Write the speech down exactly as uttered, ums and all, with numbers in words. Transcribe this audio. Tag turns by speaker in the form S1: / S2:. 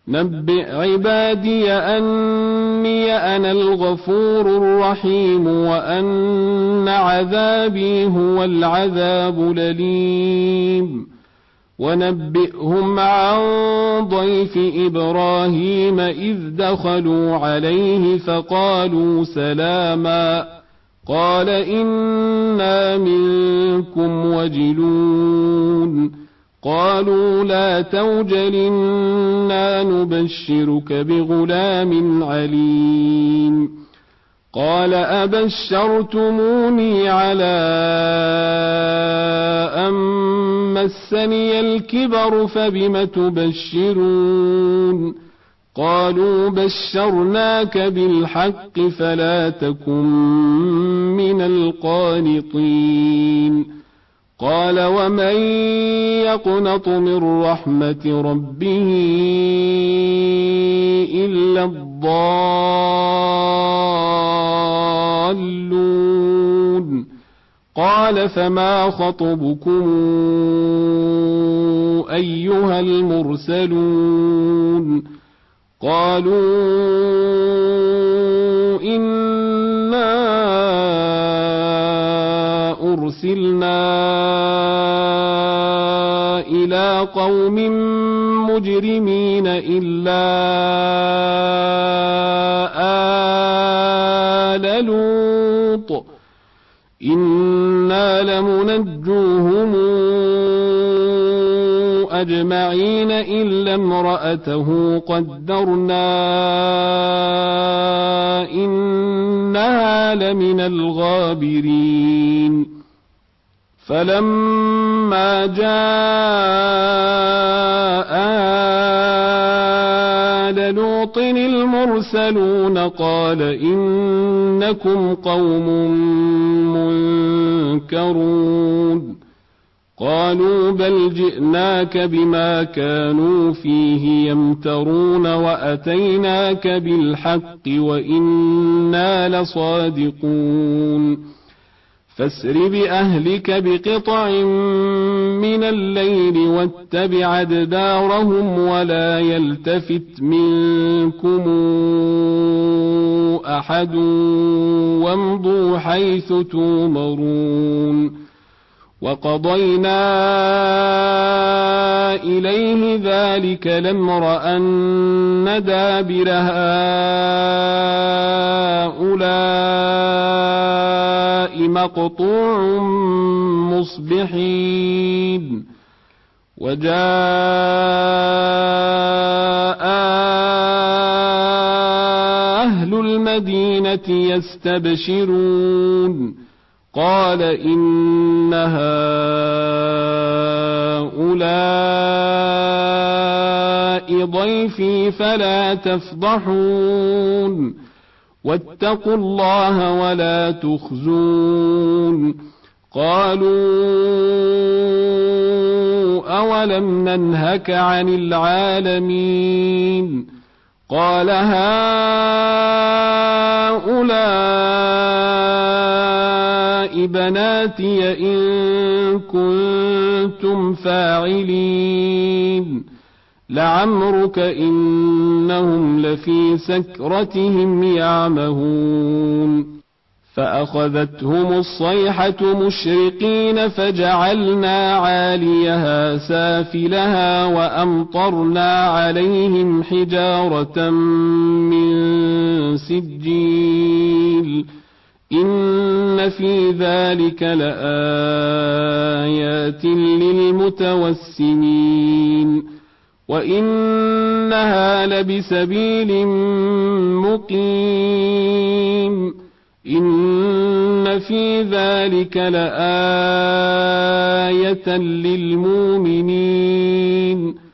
S1: نبئ عبادي أني أنا الغفور الرحيم وأن عذابي هو العذاب الأليم ونبئهم عن ضيف إبراهيم إذ دخلوا عليه فقالوا سلاما قال إنا منكم وجلون قالوا لا توجل إنا نبشرك بغلام عليم قال أبشرتموني على أن مسني الكبر فبم تبشرون قالوا بشرناك بالحق فلا تكن من القانطين قال ومن يقنط من رحمة ربه إلا الضالون قال فما خطبكم أيها المرسلون قالوا إنا أرسلنا إلى قوم مجرمين إلا آل لوط إنا لمنجوهم أجمعين إلا امرأته قدرنا إنها لمن الغابرين فلما جاء آل لوط المرسلون قال إنكم قوم منكرون قالوا بل جئناك بما كانوا فيه يمترون وأتيناك بالحق وإنا لصادقون فاسر بأهلك بقطع من الليل واتبع أدبارهم ولا يلتفت منكم أحد وامضوا حيث تومرون وقضينا إليه ذلك الأمر أن دابر هؤلاء مقطوع مصبحين وجاء أهل المدينة يستبشرون قال إن هؤلاء ضيفي فلا تفضحون واتقوا الله ولا تخزون قالوا أولم ننهك عن العالمين قال هؤلاء بناتي إن كنتم فاعلين لعمرك إنهم لفي سكرتهم يعمهون فأخذتهم الصيحة مشرقين فجعلنا عاليها سافلها وأمطرنا عليهم حجارة من سجيل إن في ذلك لآيات للمتوسمين وإنها لبسبيل مقيم إن في ذلك لآية للمؤمنين